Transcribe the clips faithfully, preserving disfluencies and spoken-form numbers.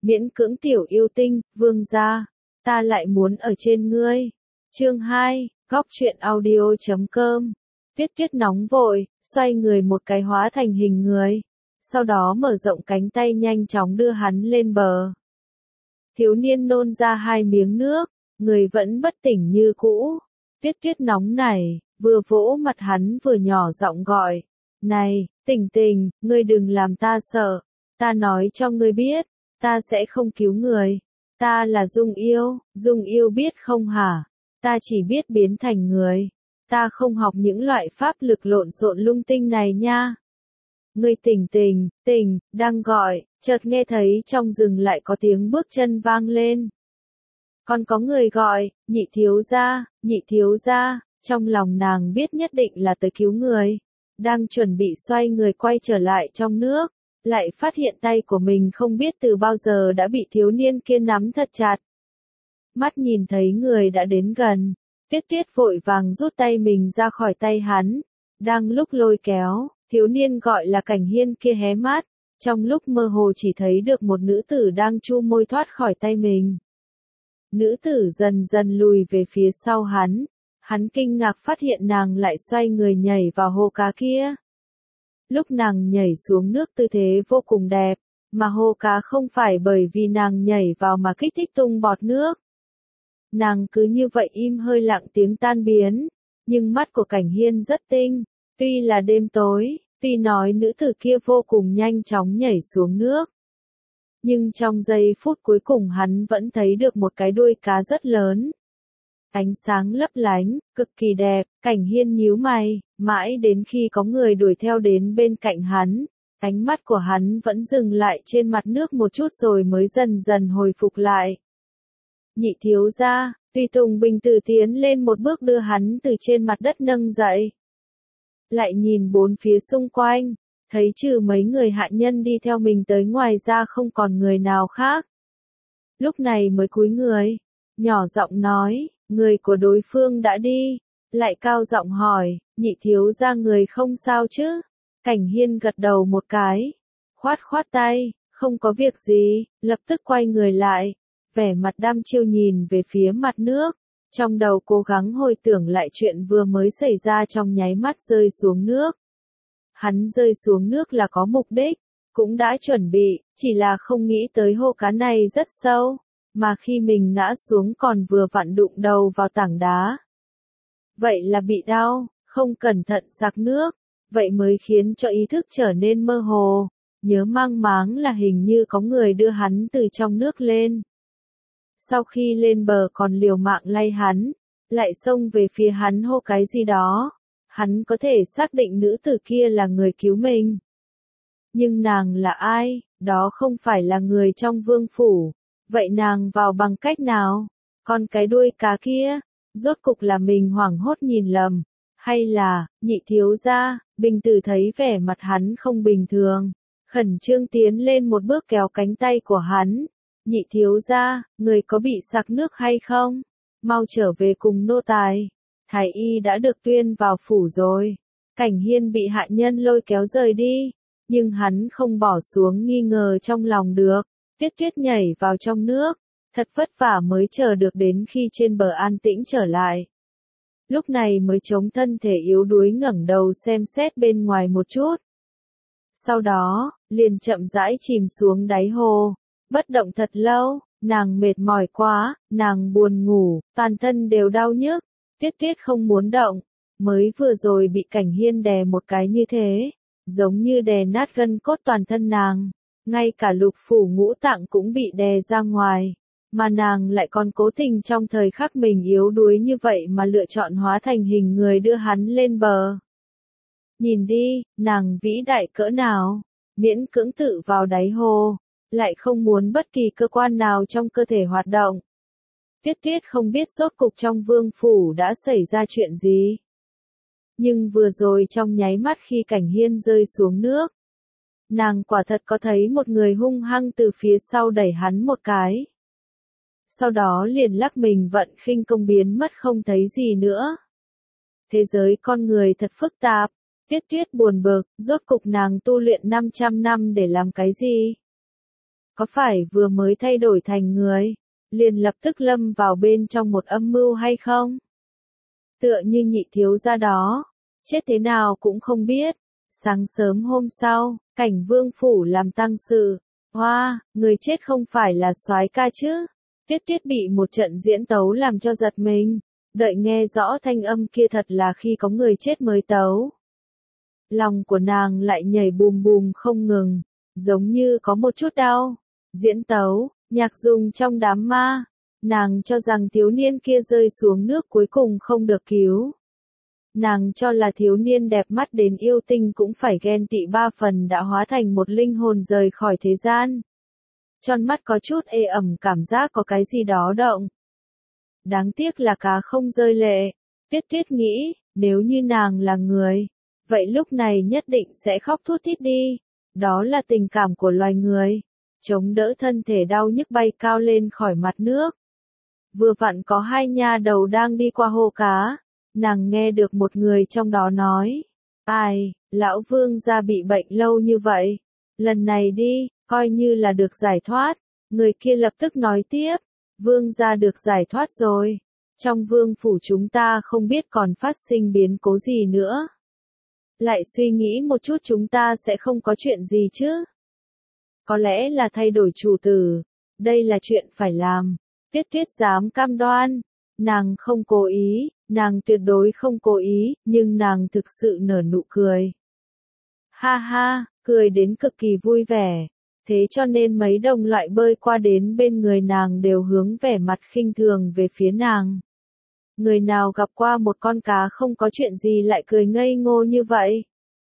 miễn cưỡng tiểu yêu tinh, vương gia, ta lại muốn ở trên ngươi. Chương hai, góc truyện audio.com. Tuyết Tuyết nóng vội, xoay người một cái hóa thành hình người, sau đó mở rộng cánh tay nhanh chóng đưa hắn lên bờ. Thiếu niên nôn ra hai miếng nước, người vẫn bất tỉnh như cũ. Tuyết Tuyết nóng nảy, vừa vỗ mặt hắn vừa nhỏ giọng gọi, này, Tình Tình, ngươi đừng làm ta sợ, ta nói cho ngươi biết, ta sẽ không cứu người, ta là Dung Yêu, Dung Yêu biết không hả, ta chỉ biết biến thành người, ta không học những loại pháp lực lộn xộn lung tinh này nha. Ngươi Tình Tình, Tình, đang gọi, chợt nghe thấy trong rừng lại có tiếng bước chân vang lên. Còn có người gọi, nhị thiếu gia, nhị thiếu gia, trong lòng nàng biết nhất định là tới cứu người. Đang chuẩn bị xoay người quay trở lại trong nước, lại phát hiện tay của mình không biết từ bao giờ đã bị thiếu niên kia nắm thật chặt. Mắt nhìn thấy người đã đến gần, Tuyết Tuyết vội vàng rút tay mình ra khỏi tay hắn. Đang lúc lôi kéo, thiếu niên gọi là Cảnh Hiên kia hé mắt, trong lúc mơ hồ chỉ thấy được một nữ tử đang chu môi thoát khỏi tay mình. Nữ tử dần dần lùi về phía sau hắn, hắn kinh ngạc phát hiện nàng lại xoay người nhảy vào hồ cá kia. Lúc nàng nhảy xuống nước tư thế vô cùng đẹp, mà hồ cá không phải bởi vì nàng nhảy vào mà kích thích tung bọt nước. Nàng cứ như vậy im hơi lặng tiếng tan biến, nhưng mắt của Cảnh Hiên rất tinh, tuy là đêm tối, tuy nói nữ tử kia vô cùng nhanh chóng nhảy xuống nước. Nhưng trong giây phút cuối cùng hắn vẫn thấy được một cái đuôi cá rất lớn. Ánh sáng lấp lánh, cực kỳ đẹp, Cảnh Hiên nhíu mày, mãi đến khi có người đuổi theo đến bên cạnh hắn, ánh mắt của hắn vẫn dừng lại trên mặt nước một chút rồi mới dần dần hồi phục lại. Nhị thiếu gia, Tùy Tùng Bình Tử tiến lên một bước đưa hắn từ trên mặt đất nâng dậy. Lại nhìn bốn phía xung quanh, thấy trừ mấy người hạ nhân đi theo mình tới ngoài ra không còn người nào khác. Lúc này mới cúi người, nhỏ giọng nói, người của đối phương đã đi, lại cao giọng hỏi, nhị thiếu gia người không sao chứ? Cảnh Hiên gật đầu một cái, khoát khoát tay, không có việc gì, lập tức quay người lại, vẻ mặt đăm chiêu nhìn về phía mặt nước, trong đầu cố gắng hồi tưởng lại chuyện vừa mới xảy ra trong nháy mắt rơi xuống nước. Hắn rơi xuống nước là có mục đích, cũng đã chuẩn bị, chỉ là không nghĩ tới hồ cá này rất sâu, mà khi mình ngã xuống còn vừa vặn đụng đầu vào tảng đá. Vậy là bị đau, không cẩn thận sặc nước, vậy mới khiến cho ý thức trở nên mơ hồ, nhớ mang máng là hình như có người đưa hắn từ trong nước lên. Sau khi lên bờ còn liều mạng lay hắn, lại xông về phía hắn hô cái gì đó. Hắn có thể xác định nữ tử kia là người cứu mình. Nhưng nàng là ai? Đó không phải là người trong vương phủ. Vậy nàng vào bằng cách nào? Còn cái đuôi cá kia? Rốt cục là mình hoảng hốt nhìn lầm. Hay là, nhị thiếu gia, Bình Tử thấy vẻ mặt hắn không bình thường. Khẩn trương tiến lên một bước kéo cánh tay của hắn. Nhị thiếu gia, người có bị sặc nước hay không? Mau trở về cùng nô tài. Thái y đã được tuyên vào phủ rồi. Cảnh Hiên bị hạ nhân lôi kéo rời đi, nhưng hắn không bỏ xuống nghi ngờ trong lòng được. Tuyết Tuyết nhảy vào trong nước, thật vất vả mới chờ được đến khi trên bờ an tĩnh trở lại. Lúc này mới chống thân thể yếu đuối ngẩng đầu xem xét bên ngoài một chút. Sau đó, liền chậm rãi chìm xuống đáy hồ, bất động thật lâu, nàng mệt mỏi quá, nàng buồn ngủ, toàn thân đều đau nhức. Tuyết Tuyết không muốn động, mới vừa rồi bị Cảnh Hiên đè một cái như thế, giống như đè nát gân cốt toàn thân nàng, ngay cả lục phủ ngũ tạng cũng bị đè ra ngoài, mà nàng lại còn cố tình trong thời khắc mình yếu đuối như vậy mà lựa chọn hóa thành hình người đưa hắn lên bờ. Nhìn đi, nàng vĩ đại cỡ nào, miễn cưỡng tự vào đáy hồ, lại không muốn bất kỳ cơ quan nào trong cơ thể hoạt động. Tuyết Tuyết không biết rốt cục trong vương phủ đã xảy ra chuyện gì. Nhưng vừa rồi trong nháy mắt khi Cảnh Hiên rơi xuống nước, nàng quả thật có thấy một người hung hăng từ phía sau đẩy hắn một cái. Sau đó liền lắc mình vận khinh công biến mất không thấy gì nữa. Thế giới con người thật phức tạp, Tuyết Tuyết buồn bực, rốt cục nàng tu luyện năm trăm năm để làm cái gì? có phải vừa mới thay đổi thành người, liền lập tức lâm vào bên trong một âm mưu hay không? Tựa như nhị thiếu gia đó, chết thế nào cũng không biết. Sáng sớm hôm sau, cảnh vương phủ làm tang sự. Hoa, người chết không phải là soái ca chứ? Tuyết Tuyết bị một trận diễn tấu làm cho giật mình. Đợi nghe rõ thanh âm kia thật là khi có người chết mới tấu. Lòng của nàng lại nhảy bùm bùm không ngừng, giống như có một chút đau. Diễn tấu, nhạc dùng trong đám ma. Nàng cho rằng thiếu niên kia rơi xuống nước cuối cùng không được cứu. Nàng cho là thiếu niên đẹp mắt đến yêu tinh cũng phải ghen tị ba phần đã hóa thành một linh hồn rời khỏi thế gian. Tròn mắt có chút ê ẩm cảm giác có cái gì đó động. Đáng tiếc là cá không rơi lệ. Tuyết Tuyết nghĩ, nếu như nàng là người, vậy lúc này nhất định sẽ khóc thút thít đi. Đó là tình cảm của loài người. Chống đỡ thân thể đau nhức bay cao lên khỏi mặt nước. Vừa vặn có hai nha đầu đang đi qua hồ cá. Nàng nghe được một người trong đó nói. Ai, lão vương gia bị bệnh lâu như vậy. Lần này đi, coi như là được giải thoát. Người kia lập tức nói tiếp. Vương gia được giải thoát rồi. Trong vương phủ chúng ta không biết còn phát sinh biến cố gì nữa. Lại suy nghĩ một chút chúng ta sẽ không có chuyện gì chứ. Có lẽ là thay đổi chủ tử. Đây là chuyện phải làm. Tuyết Tuyết dám cam đoan. Nàng không cố ý, nàng tuyệt đối không cố ý, nhưng nàng thực sự nở nụ cười. Ha ha, cười đến cực kỳ vui vẻ. Thế cho nên mấy đồng loại bơi qua đến bên người nàng đều hướng vẻ mặt khinh thường về phía nàng. Người nào gặp qua một con cá không có chuyện gì lại cười ngây ngô như vậy.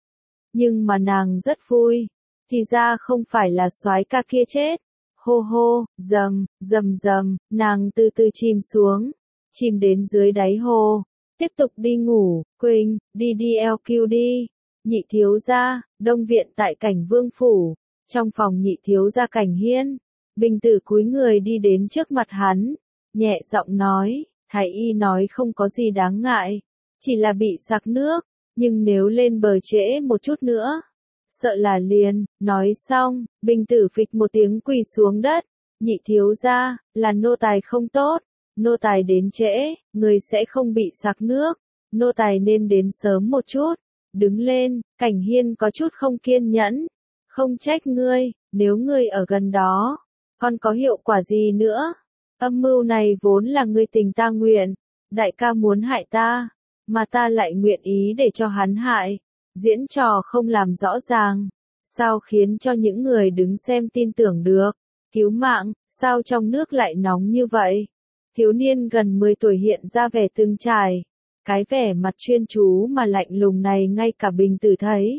Nhưng mà nàng rất vui. Thì ra không phải là soái ca kia chết. Hô hô, dầm, dầm dầm, nàng từ từ chìm xuống. Chìm đến dưới đáy hồ. Tiếp tục đi ngủ, Quỳnh, đi đi eo kiu đi. Nhị thiếu gia, đông viện tại cảnh vương phủ. Trong phòng nhị thiếu gia Cảnh Hiên. Bình tử cúi người đi đến trước mặt hắn. Nhẹ giọng nói, thái y nói không có gì đáng ngại. Chỉ là bị sặc nước. Nhưng nếu lên bờ trễ một chút nữa. Sợ là liền, nói xong, bình tử phịch một tiếng quỳ xuống đất. Nhị thiếu gia, là nô tài không tốt. Nô tài đến trễ, người sẽ không bị sặc nước. Nô tài nên đến sớm một chút. Đứng lên, Cảnh Hiên có chút không kiên nhẫn. Không trách ngươi, nếu ngươi ở gần đó, còn có hiệu quả gì nữa? Âm mưu này vốn là ngươi tình ta nguyện. Đại ca muốn hại ta, mà ta lại nguyện ý để cho hắn hại. Diễn trò không làm rõ ràng. Sao khiến cho những người đứng xem tin tưởng được? Cứu mạng, sao trong nước lại nóng như vậy? Thiếu niên gần mười tuổi hiện ra vẻ từng trải. Cái vẻ mặt chuyên chú mà lạnh lùng này ngay cả bình tử thấy.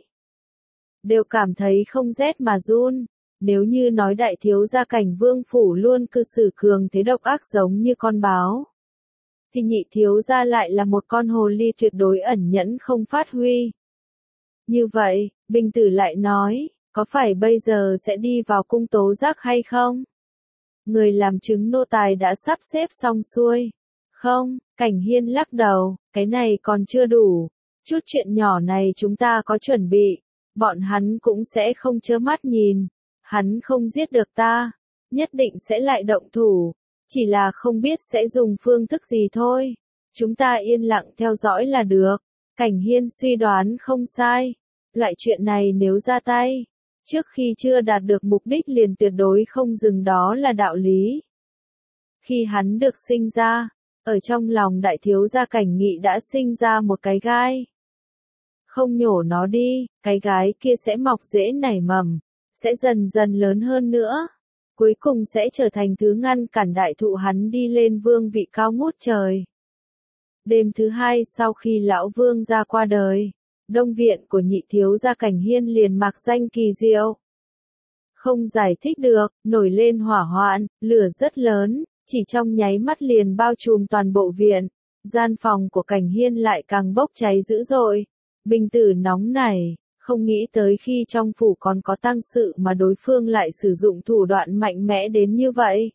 Đều cảm thấy không rét mà run. Nếu như nói đại thiếu gia Cảnh vương phủ luôn cư xử cường thế độc ác giống như con báo. Thì nhị thiếu gia lại là một con hồ ly tuyệt đối ẩn nhẫn không phát huy. Như vậy, bình tử lại nói, có phải bây giờ sẽ đi vào cung tố giác hay không? Người làm chứng nô tài đã sắp xếp xong xuôi. Không, Cảnh Hiên lắc đầu, cái này còn chưa đủ. Chút chuyện nhỏ này chúng ta có chuẩn bị. Bọn hắn cũng sẽ không chớ mắt nhìn. Hắn không giết được ta. Nhất định sẽ lại động thủ. Chỉ là không biết sẽ dùng phương thức gì thôi. Chúng ta yên lặng theo dõi là được. Cảnh Hiên suy đoán không sai. Loại chuyện này nếu ra tay, trước khi chưa đạt được mục đích liền tuyệt đối không dừng đó là đạo lý. Khi hắn được sinh ra, ở trong lòng đại thiếu gia Cảnh Nghị đã sinh ra một cái gai. Không nhổ nó đi, cái gái kia sẽ mọc rễ nảy mầm, sẽ dần dần lớn hơn nữa. Cuối cùng sẽ trở thành thứ ngăn cản đại thụ hắn đi lên vương vị cao ngút trời. Đêm thứ hai sau khi lão vương ra qua đời, đông viện của nhị thiếu gia Cảnh Hiên liền mặc danh kỳ diệu. Không giải thích được, nổi lên hỏa hoạn, lửa rất lớn, chỉ trong nháy mắt liền bao trùm toàn bộ viện. Gian phòng của Cảnh Hiên lại càng bốc cháy dữ dội. Bình tử nóng nảy, không nghĩ tới khi trong phủ còn có tang sự mà đối phương lại sử dụng thủ đoạn mạnh mẽ đến như vậy.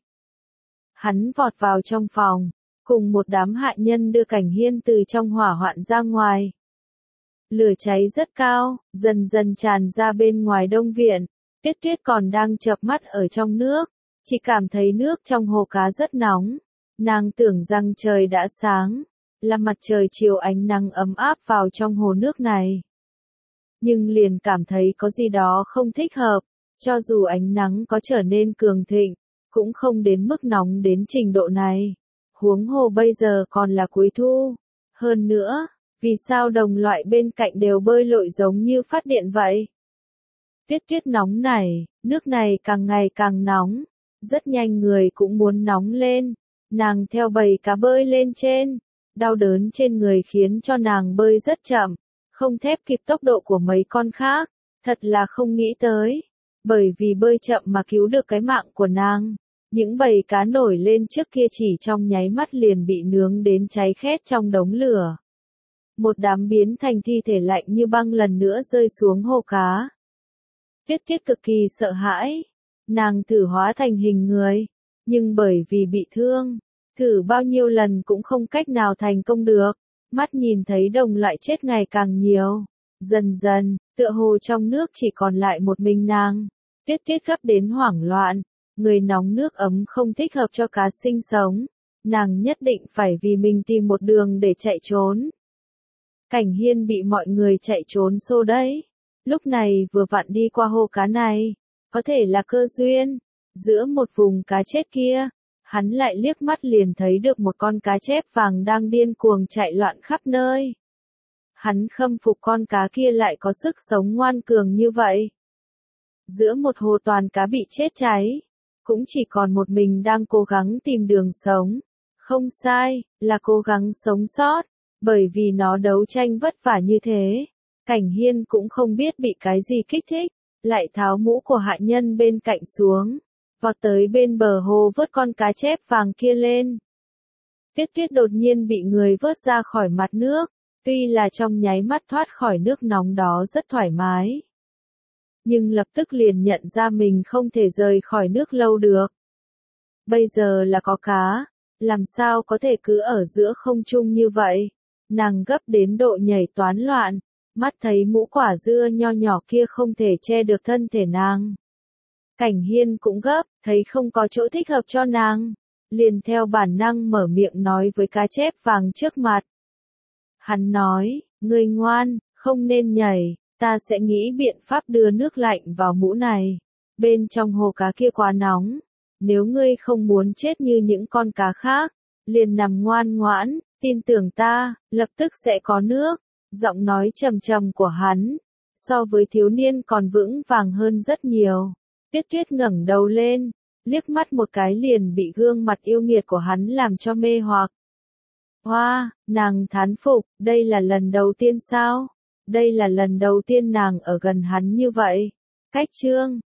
Hắn vọt vào trong phòng, cùng một đám hạ nhân đưa Cảnh Hiên từ trong hỏa hoạn ra ngoài. Lửa cháy rất cao, dần dần tràn ra bên ngoài đông viện. Tuyết Tuyết còn đang chợp mắt ở trong nước, chỉ cảm thấy nước trong hồ cá rất nóng. Nàng tưởng rằng trời đã sáng, là mặt trời chiều ánh nắng ấm áp vào trong hồ nước này. Nhưng liền cảm thấy có gì đó không thích hợp, cho dù ánh nắng có trở nên cường thịnh, cũng không đến mức nóng đến trình độ này. Huống hồ bây giờ còn là cuối thu. Hơn nữa, vì sao đồng loại bên cạnh đều bơi lội giống như phát điện vậy? Tuyết Tuyết nóng này, nước này càng ngày càng nóng, rất nhanh người cũng muốn nóng lên. Nàng theo bầy cá bơi lên trên, đau đớn trên người khiến cho nàng bơi rất chậm, không thép kịp tốc độ của mấy con khác, thật là không nghĩ tới. Bởi vì bơi chậm mà cứu được cái mạng của nàng, những bầy cá nổi lên trước kia chỉ trong nháy mắt liền bị nướng đến cháy khét trong đống lửa. Một đám biến thành thi thể lạnh như băng lần nữa rơi xuống hồ cá. Tuyết Tuyết cực kỳ sợ hãi, nàng thử hóa thành hình người, nhưng bởi vì bị thương, thử bao nhiêu lần cũng không cách nào thành công được, mắt nhìn thấy đồng loại chết ngày càng nhiều. Dần dần, tựa hồ trong nước chỉ còn lại một mình nàng. Tuyết Tuyết gấp đến hoảng loạn, người nóng nước ấm không thích hợp cho cá sinh sống, nàng nhất định phải vì mình tìm một đường để chạy trốn. Cảnh Hiên bị mọi người chạy trốn xô đấy, lúc này vừa vặn đi qua hồ cá này, có thể là cơ duyên, giữa một vùng cá chết kia, hắn lại liếc mắt liền thấy được một con cá chép vàng đang điên cuồng chạy loạn khắp nơi. Hắn khâm phục con cá kia lại có sức sống ngoan cường như vậy. Giữa một hồ toàn cá bị chết cháy, cũng chỉ còn một mình đang cố gắng tìm đường sống. Không sai, là cố gắng sống sót, bởi vì nó đấu tranh vất vả như thế. Cảnh Hiên cũng không biết bị cái gì kích thích, lại tháo mũ của hạ nhân bên cạnh xuống, vọt tới bên bờ hồ vớt con cá chép vàng kia lên. Tuyết Tuyết đột nhiên bị người vớt ra khỏi mặt nước, tuy là trong nháy mắt thoát khỏi nước nóng đó rất thoải mái, nhưng lập tức liền nhận ra mình không thể rời khỏi nước lâu được. Bây giờ là có cá, làm sao có thể cứ ở giữa không trung như vậy? Nàng gấp đến độ nhảy toán loạn, mắt thấy mũ quả dưa nho nhỏ kia không thể che được thân thể nàng. Cảnh Hiên cũng gấp, thấy không có chỗ thích hợp cho nàng, liền theo bản năng mở miệng nói với cá chép vàng trước mặt. Hắn nói, ngươi ngoan, không nên nhảy, ta sẽ nghĩ biện pháp đưa nước lạnh vào mũ này. Bên trong hồ cá kia quá nóng, nếu ngươi không muốn chết như những con cá khác, liền nằm ngoan ngoãn, tin tưởng ta, lập tức sẽ có nước. Giọng nói trầm trầm của hắn, so với thiếu niên còn vững vàng hơn rất nhiều. Tuyết Tuyết ngẩng đầu lên, liếc mắt một cái liền bị gương mặt yêu nghiệt của hắn làm cho mê hoặc. Hoa, wow, nàng thán phục, đây là lần đầu tiên sao? Đây là lần đầu tiên nàng ở gần hắn như vậy. Cách chương